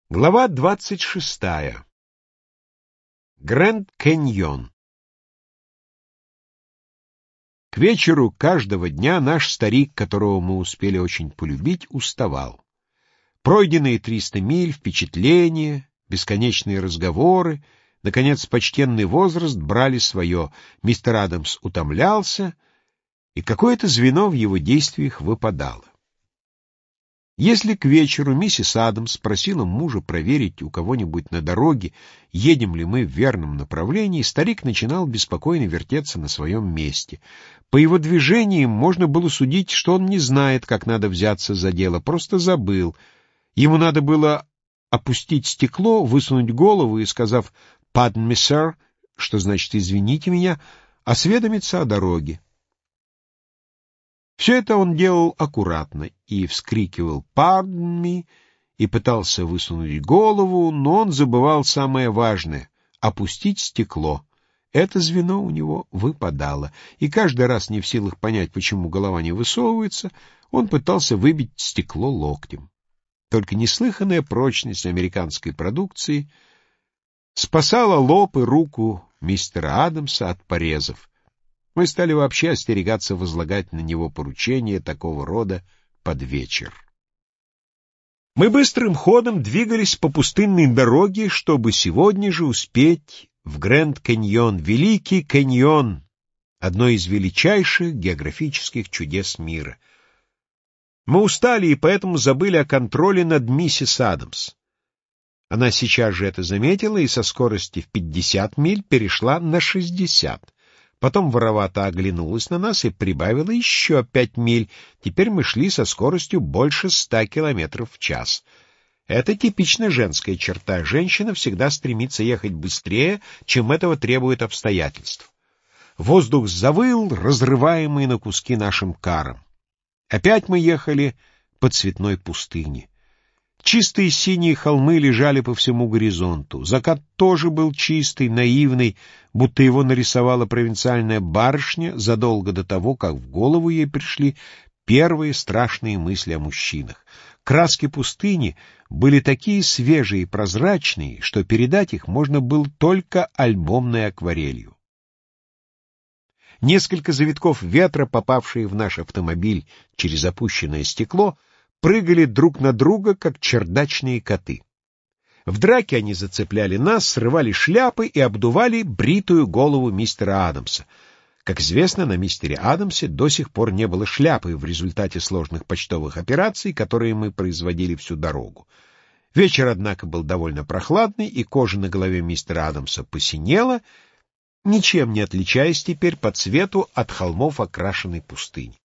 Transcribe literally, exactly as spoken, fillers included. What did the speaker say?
Глава двадцать шестая. Грэнд Каньон. К вечеру каждого дня наш старик, которого мы успели очень полюбить, уставал. Пройденные триста миль, впечатления, бесконечные разговоры, наконец, почтенный возраст брали свое. Мистер Адамс утомлялся, и какое-то звено в его действиях выпадало. Если к вечеру миссис Адамс просила мужа проверить у кого-нибудь на дороге, едем ли мы в верном направлении, старик начинал беспокойно вертеться на своем месте. По его движениям можно было судить, что он не знает, как надо взяться за дело, просто забыл. Ему надо было опустить стекло, высунуть голову и, сказав «Pardon me, sir», что значит «извините меня», осведомиться о дороге. Все это он делал аккуратно и вскрикивал «Pardon me» и пытался высунуть голову, но он забывал самое важное — опустить стекло. Это звено у него выпадало, и каждый раз, не в силах понять, почему голова не высовывается, он пытался выбить стекло локтем. Только неслыханная прочность американской продукции спасала лоб и руку мистера Адамса от порезов. Мы стали вообще остерегаться возлагать на него поручения такого рода под вечер. Мы быстрым ходом двигались по пустынной дороге, чтобы сегодня же успеть в Грэнд Каньон, Великий каньон, одно из величайших географических чудес мира. Мы устали и поэтому забыли о контроле над миссис Адамс. Она сейчас же это заметила и со скорости в пятьдесят миль перешла на шестьдесят. Потом воровато оглянулась на нас и прибавила еще пять миль. Теперь мы шли со скоростью больше ста километров в час. Это типично женская черта. Женщина всегда стремится ехать быстрее, чем этого требует обстоятельств. Воздух завыл, разрываемый на куски нашим каром. Опять мы ехали по цветной пустыне. Чистые синие холмы лежали по всему горизонту. Закат тоже был чистый, наивный, будто его нарисовала провинциальная барышня задолго до того, как в голову ей пришли первые страшные мысли о мужчинах. Краски пустыни были такие свежие и прозрачные, что передать их можно было только альбомной акварелью. Несколько завитков ветра, попавшие в наш автомобиль через опущенное стекло, прыгали друг на друга, как чердачные коты. В драке они зацепляли нас, срывали шляпы и обдували бритую голову мистера Адамса. Как известно, на мистере Адамсе до сих пор не было шляпы в результате сложных почтовых операций, которые мы производили всю дорогу. Вечер, однако, был довольно прохладный, и кожа на голове мистера Адамса посинела, ничем не отличаясь теперь по цвету от холмов окрашенной пустыни.